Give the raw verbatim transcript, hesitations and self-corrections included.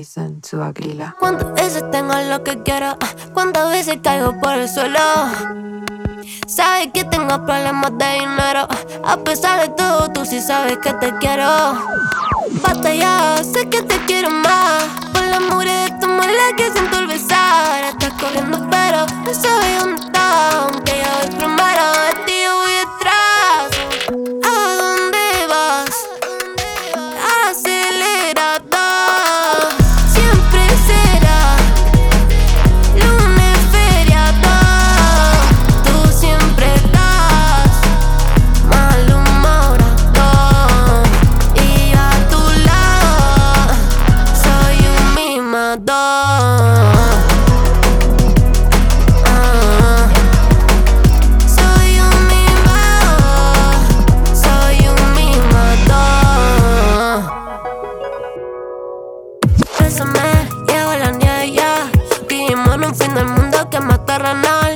listen to Aquila. ¿Cuántas veces tengo lo que quiero? ¿Cuántas veces caigo por el suelo? Sabes que tengo problemas de dinero. A pesar de todo, tú sí sabes que te quiero. Basta ya, sé que te quiero más. Por la mugre de tu muela que siento al besar. Estás corriendo pero no sabes dónde estás. Aunque yo voy primero, de ti yo voy detrás. ¿A dónde vas? Acelerada. Siempre será lunes feriado. Tú siempre estás malhumorado. Y yo a tu lado soy un mimador. Ah, soy un mimador. Soy un mimador. Bésame, llevo la nieve ya. Vivimos en un fin del mundo que mata ranas.